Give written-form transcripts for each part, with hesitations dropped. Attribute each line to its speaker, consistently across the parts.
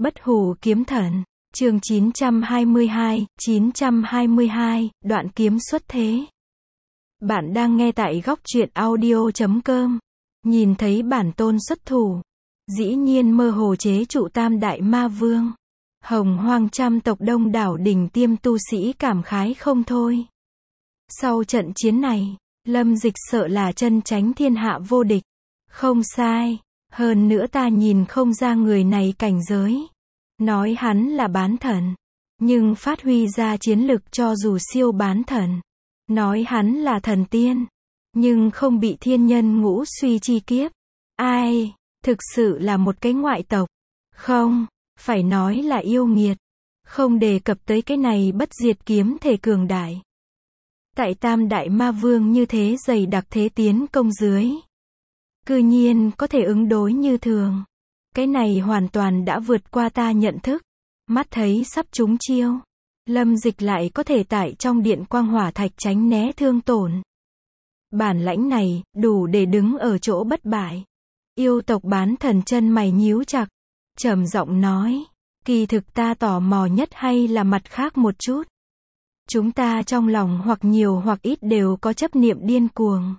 Speaker 1: Bất hủ kiếm thần, chương 922, đoạn kiếm xuất thế. Bạn đang nghe tại góc truyện audio.com. Nhìn thấy bản tôn xuất thủ, dĩ nhiên mơ hồ chế trụ Tam Đại Ma Vương. Hồng Hoang trăm tộc đông đảo đỉnh tiêm tu sĩ cảm khái không thôi. Sau trận chiến này, Lâm Dịch sợ là chân chánh thiên hạ vô địch. Không sai, hơn nữa ta nhìn không ra người này cảnh giới. Nói hắn là bán thần, nhưng phát huy ra chiến lực cho dù siêu bán thần. Nói hắn là thần tiên, nhưng không bị thiên nhân ngũ suy chi kiếp. Ai, thực sự là một cái ngoại tộc. Không, phải nói là yêu nghiệt. Không đề cập tới cái này bất diệt kiếm thể cường đại. Tại Tam Đại Ma Vương như thế dày đặc thế tiến công dưới, cư nhiên có thể ứng đối như thường. Cái này hoàn toàn đã vượt qua ta nhận thức. Mắt thấy sắp trúng chiêu, Lâm Dịch lại có thể tại trong điện quang hỏa thạch tránh né thương tổn. Bản lãnh này, đủ để đứng ở chỗ bất bại. Yêu tộc bán thần chân mày nhíu chặt, trầm giọng nói, kỳ thực ta tò mò nhất hay là mặt khác một chút. Chúng ta trong lòng hoặc nhiều hoặc ít đều có chấp niệm điên cuồng.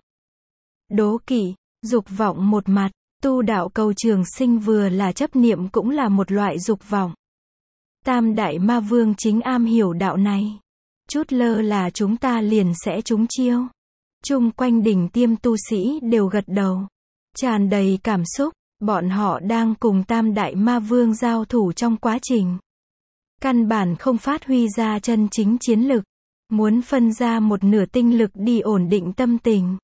Speaker 1: Đố kỵ, dục vọng một mặt. Tu đạo cầu trường sinh vừa là chấp niệm cũng là một loại dục vọng. Tam Đại Ma Vương chính am hiểu đạo này. Chút lơ là chúng ta liền sẽ trúng chiêu. Chung quanh đỉnh tiêm tu sĩ đều gật đầu. Tràn đầy cảm xúc, bọn họ đang cùng Tam Đại Ma Vương giao thủ trong quá trình. Căn bản không phát huy ra chân chính chiến lực. Muốn phân ra một nửa tinh lực đi ổn định tâm tình.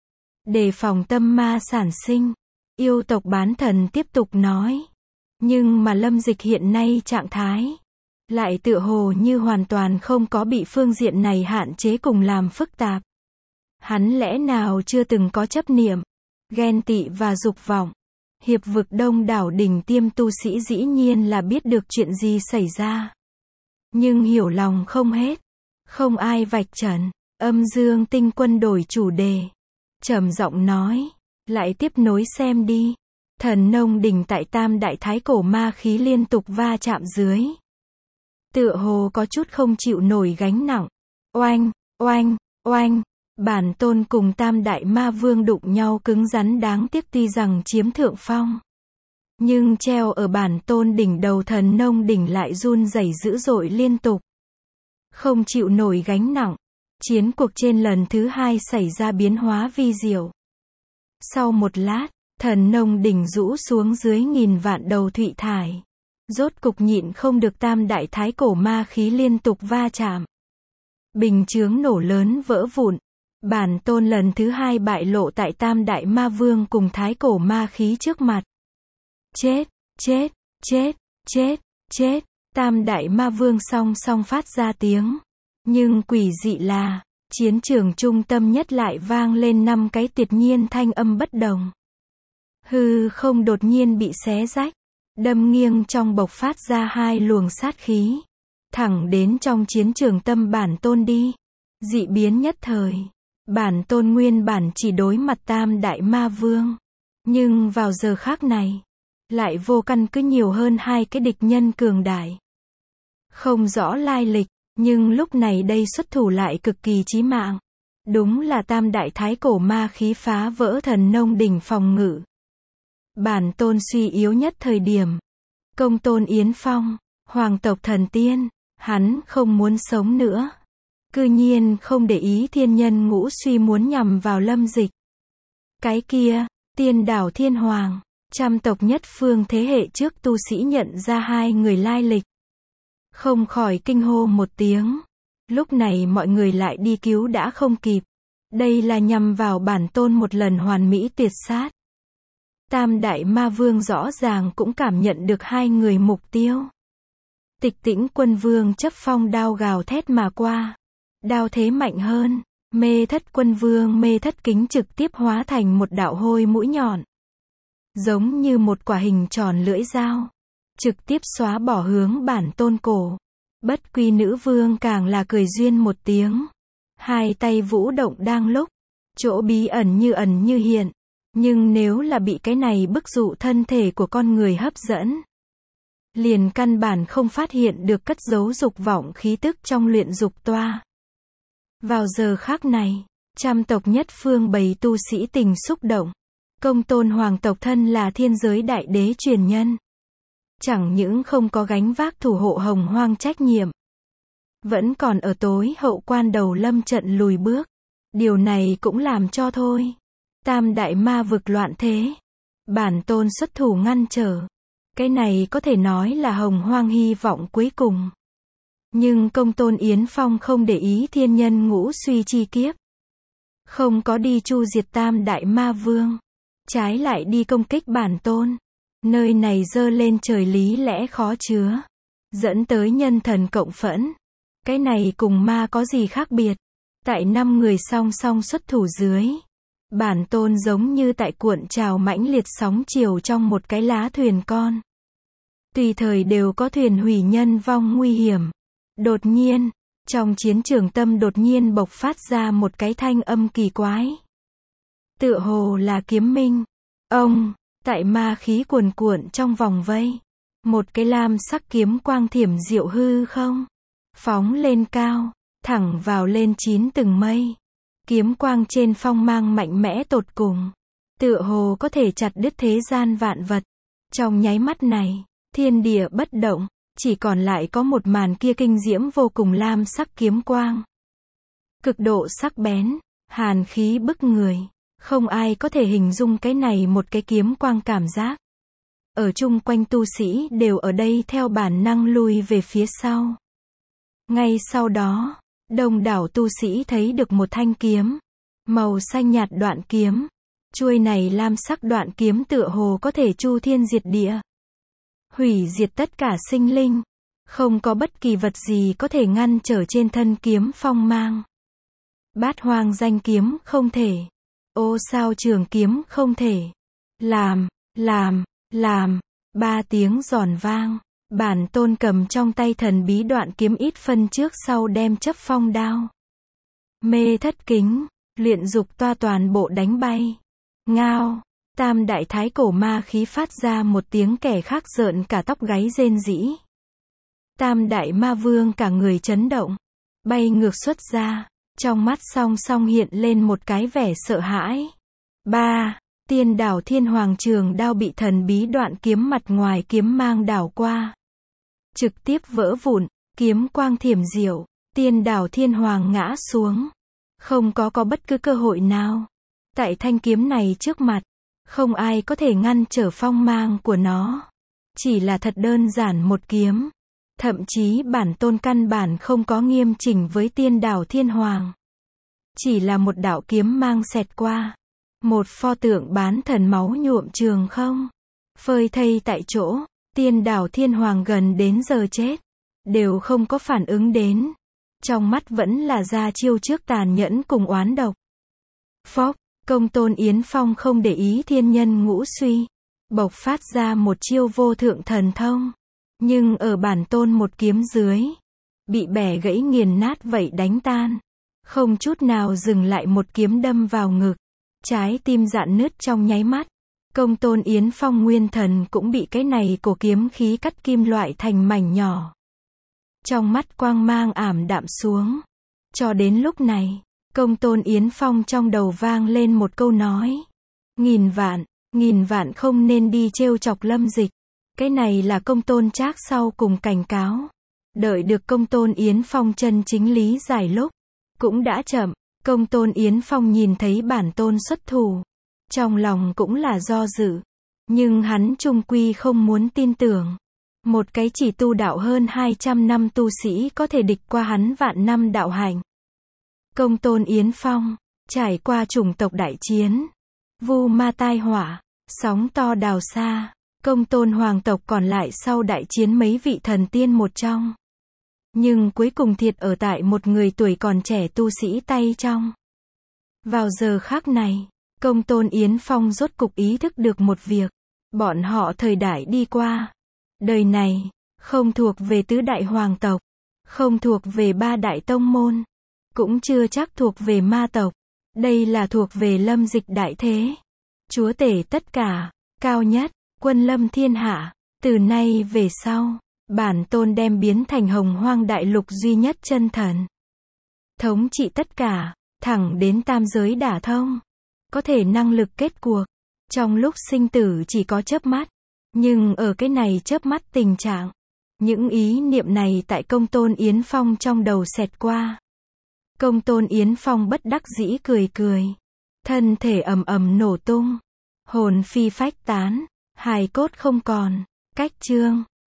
Speaker 1: Đề phòng tâm ma sản sinh. Yêu tộc bán thần tiếp tục nói. Nhưng mà Lâm Dịch hiện nay trạng thái lại tựa hồ như hoàn toàn không có bị phương diện này hạn chế cùng làm phức tạp. Hắn lẽ nào chưa từng có chấp niệm, ghen tị và dục vọng. Hiệp vực đông đảo đỉnh tiêm tu sĩ dĩ nhiên là biết được chuyện gì xảy ra. Nhưng hiểu lòng không hết. Không ai vạch trần. Âm Dương Tinh Quân đổi chủ đề. Trầm giọng nói. Lại tiếp nối xem đi. Thần nông đỉnh tại Tam Đại Thái Cổ ma khí liên tục va chạm dưới. Tựa hồ có chút không chịu nổi gánh nặng. Oanh, oanh, oanh. Bản tôn cùng Tam Đại Ma Vương đụng nhau cứng rắn đáng tiếc tuy rằng chiếm thượng phong. Nhưng treo ở bản tôn đỉnh đầu thần nông đỉnh lại run rẩy dữ dội liên tục. Không chịu nổi gánh nặng. Chiến cuộc trên lần thứ hai xảy ra biến hóa vi diệu. Sau một lát, thần nông đỉnh rũ xuống dưới nghìn vạn đầu thụy thải. Rốt cục nhịn không được Tam Đại Thái Cổ ma khí liên tục va chạm. Bình chướng nổ lớn vỡ vụn. Bản tôn lần thứ hai bại lộ tại Tam Đại Ma Vương cùng Thái Cổ ma khí trước mặt. Chết, chết, chết, chết, chết. Tam Đại Ma Vương song song phát ra tiếng. Nhưng quỷ dị là, chiến trường trung tâm nhất lại vang lên 5 cái tuyệt nhiên thanh âm bất đồng. Hư không đột nhiên bị xé rách, đâm nghiêng trong bộc phát ra 2 luồng sát khí, thẳng đến trong chiến trường tâm bản tôn đi. Dị biến nhất thời, bản tôn nguyên bản chỉ đối mặt Tam Đại Ma Vương, nhưng vào giờ khác này, lại vô căn cứ nhiều hơn 2 cái địch nhân cường đại. Không rõ lai lịch, nhưng lúc này đây xuất thủ lại cực kỳ chí mạng. Đúng là Tam Đại Thái Cổ ma khí phá vỡ thần nông đỉnh phòng ngự. Bản tôn suy yếu nhất thời điểm. Công tôn Yến Phong, hoàng tộc thần tiên, hắn không muốn sống nữa. Cư nhiên không để ý thiên nhân ngũ suy muốn nhằm vào Lâm Dịch. Cái kia, tiên đảo thiên hoàng, trăm tộc nhất phương thế hệ trước tu sĩ nhận ra 2 người lai lịch. Không khỏi kinh hô một tiếng. Lúc này mọi người lại đi cứu đã không kịp. Đây là nhằm vào bản tôn một lần hoàn mỹ tuyệt sát. Tam Đại Ma Vương rõ ràng cũng cảm nhận được 2 người mục tiêu. Tịch Tĩnh Quân Vương chấp phong đao gào thét mà qua. Đao thế mạnh hơn. Mê Thất Quân Vương Mê Thất Kính trực tiếp hóa thành một đạo hôi mũi nhọn. Giống như một quả hình tròn lưỡi dao. Trực tiếp xóa bỏ hướng bản tôn cổ. Bất Quy Nữ Vương càng là cười duyên một tiếng. 2 tay vũ động đang lúc. Chỗ bí ẩn như hiện. Nhưng nếu là bị cái này bức dụ thân thể của con người hấp dẫn. liền căn bản không phát hiện được cất giấu dục vọng khí tức trong luyện dục toa. Vào giờ khắc này, trăm tộc nhất phương bầy tu sĩ tình xúc động. Công tôn hoàng tộc thân là thiên giới đại đế truyền nhân. Chẳng những không có gánh vác thủ hộ hồng hoang trách nhiệm, vẫn còn ở tối hậu quan đầu lâm trận lùi bước. Điều này cũng làm cho thôi. Tam đại ma vực loạn thế. Bản tôn xuất thủ ngăn trở. Cái này có thể nói là hồng hoang hy vọng cuối cùng. Nhưng công tôn Yến Phong không để ý thiên nhân ngũ suy chi kiếp. Không có đi chu diệt tam đại ma vương. Trái lại đi công kích bản tôn. Nơi này dơ lên trời lý lẽ khó chứa. Dẫn tới nhân thần cộng phẫn. Cái này cùng ma có gì khác biệt. Tại 5 người song song xuất thủ dưới. Bản tôn giống như tại cuộn trào mãnh liệt sóng chiều trong một cái lá thuyền con. Tùy thời đều có thuyền hủy nhân vong nguy hiểm. Đột nhiên, trong chiến trường tâm đột nhiên bộc phát ra một cái thanh âm kỳ quái. Tựa hồ là kiếm minh. Ông, tại ma khí cuồn cuộn trong vòng vây. Một cái lam sắc kiếm quang thiểm diệu hư không. Phóng lên cao, thẳng vào lên 9 tầng mây. Kiếm quang trên phong mang mạnh mẽ tột cùng. Tựa hồ có thể chặt đứt thế gian vạn vật. Trong nháy mắt này, thiên địa bất động, chỉ còn lại có một màn kia kinh diễm vô cùng lam sắc kiếm quang. Cực độ sắc bén, hàn khí bức người. Không ai có thể hình dung cái này một cái kiếm quang cảm giác. Ở chung quanh tu sĩ đều ở đây theo bản năng lui về phía sau. Ngay sau đó, đông đảo tu sĩ thấy được một thanh kiếm. Màu xanh nhạt đoạn kiếm. Chuôi này lam sắc đoạn kiếm tựa hồ có thể chu thiên diệt địa. Hủy diệt tất cả sinh linh. Không có bất kỳ vật gì có thể ngăn trở trên thân kiếm phong mang. Bát hoang danh kiếm không thể. Ô sao trường kiếm không thể. Làm. 3 tiếng giòn vang. Bản tôn cầm trong tay thần bí đoạn kiếm ít phân trước sau đem chấp phong đao. Mê thất kính, luyện dục toa toàn bộ đánh bay. Ngao, tam đại thái cổ ma khí phát ra một tiếng kẻ khác rợn cả tóc gáy rên rỉ. Tam đại ma vương cả người chấn động, bay ngược xuất ra, trong mắt song song hiện lên một cái vẻ sợ hãi. Tiên đảo thiên hoàng trường đao bị thần bí đoạn kiếm mặt ngoài kiếm mang đảo qua. Trực tiếp vỡ vụn, kiếm quang thiểm diệu, tiên đảo thiên hoàng ngã xuống. Không có bất cứ cơ hội nào. Tại thanh kiếm này trước mặt, không ai có thể ngăn trở phong mang của nó. Chỉ là thật đơn giản một kiếm. Thậm chí bản tôn căn bản không có nghiêm chỉnh với tiên đảo thiên hoàng. Chỉ là một đạo kiếm mang xẹt qua. Một pho tượng bán thần máu nhuộm trường không. Phơi thây tại chỗ, tiên đảo thiên hoàng gần đến giờ chết. Đều không có phản ứng đến. Trong mắt vẫn là ra chiêu trước tàn nhẫn cùng oán độc. Phốc, công tôn Yến Phong không để ý thiên nhân ngũ suy. Bộc phát ra một chiêu vô thượng thần thông. Nhưng ở bản tôn một kiếm dưới. Bị bẻ gãy nghiền nát vậy đánh tan. Không chút nào dừng lại một kiếm đâm vào ngực. Trái tim rạn nứt trong nháy mắt. Công tôn Yến Phong nguyên thần cũng bị cái này cổ kiếm khí cắt kim loại thành mảnh nhỏ. Trong mắt quang mang ảm đạm xuống. Cho đến lúc này, công tôn Yến Phong trong đầu vang lên một câu nói. Nghìn vạn không nên đi trêu chọc Lâm Dịch. Cái này là công tôn Trác sau cùng cảnh cáo. Đợi được công tôn Yến Phong chân chính lý giải lúc. Cũng đã chậm. Công tôn Yến Phong nhìn thấy bản tôn xuất thủ. Trong lòng cũng là do dự. Nhưng hắn chung quy không muốn tin tưởng. Một cái chỉ tu đạo hơn 200 năm tu sĩ có thể địch qua hắn vạn năm đạo hành. Công tôn Yến Phong, trải qua chủng tộc đại chiến. Vu ma tai họa, sóng to đào xa. Công tôn hoàng tộc còn lại sau đại chiến mấy vị thần tiên một trong. Nhưng cuối cùng thiệt ở tại một người tuổi còn trẻ tu sĩ tay trong. Vào giờ khắc này, công tôn Yến Phong rốt cục ý thức được một việc. Bọn họ thời đại đi qua. Đời này, không thuộc về tứ đại hoàng tộc. Không thuộc về 3 đại tông môn. Cũng chưa chắc thuộc về ma tộc. Đây là thuộc về Lâm Dịch đại thế. Chúa tể tất cả, cao nhất, quân lâm thiên hạ. Từ nay về sau, bản tôn đem biến thành Hồng Hoang đại lục duy nhất chân thần. Thống trị tất cả, thẳng đến tam giới đả thông. Có thể năng lực kết cuộc. Trong lúc sinh tử chỉ có chớp mắt. Nhưng ở cái này chớp mắt tình trạng, những ý niệm này tại Công Tôn Yến Phong trong đầu xẹt qua. Công Tôn Yến Phong bất đắc dĩ cười cười. Thân thể ầm ầm nổ tung. Hồn phi phách tán. Hài cốt không còn. Cách chương.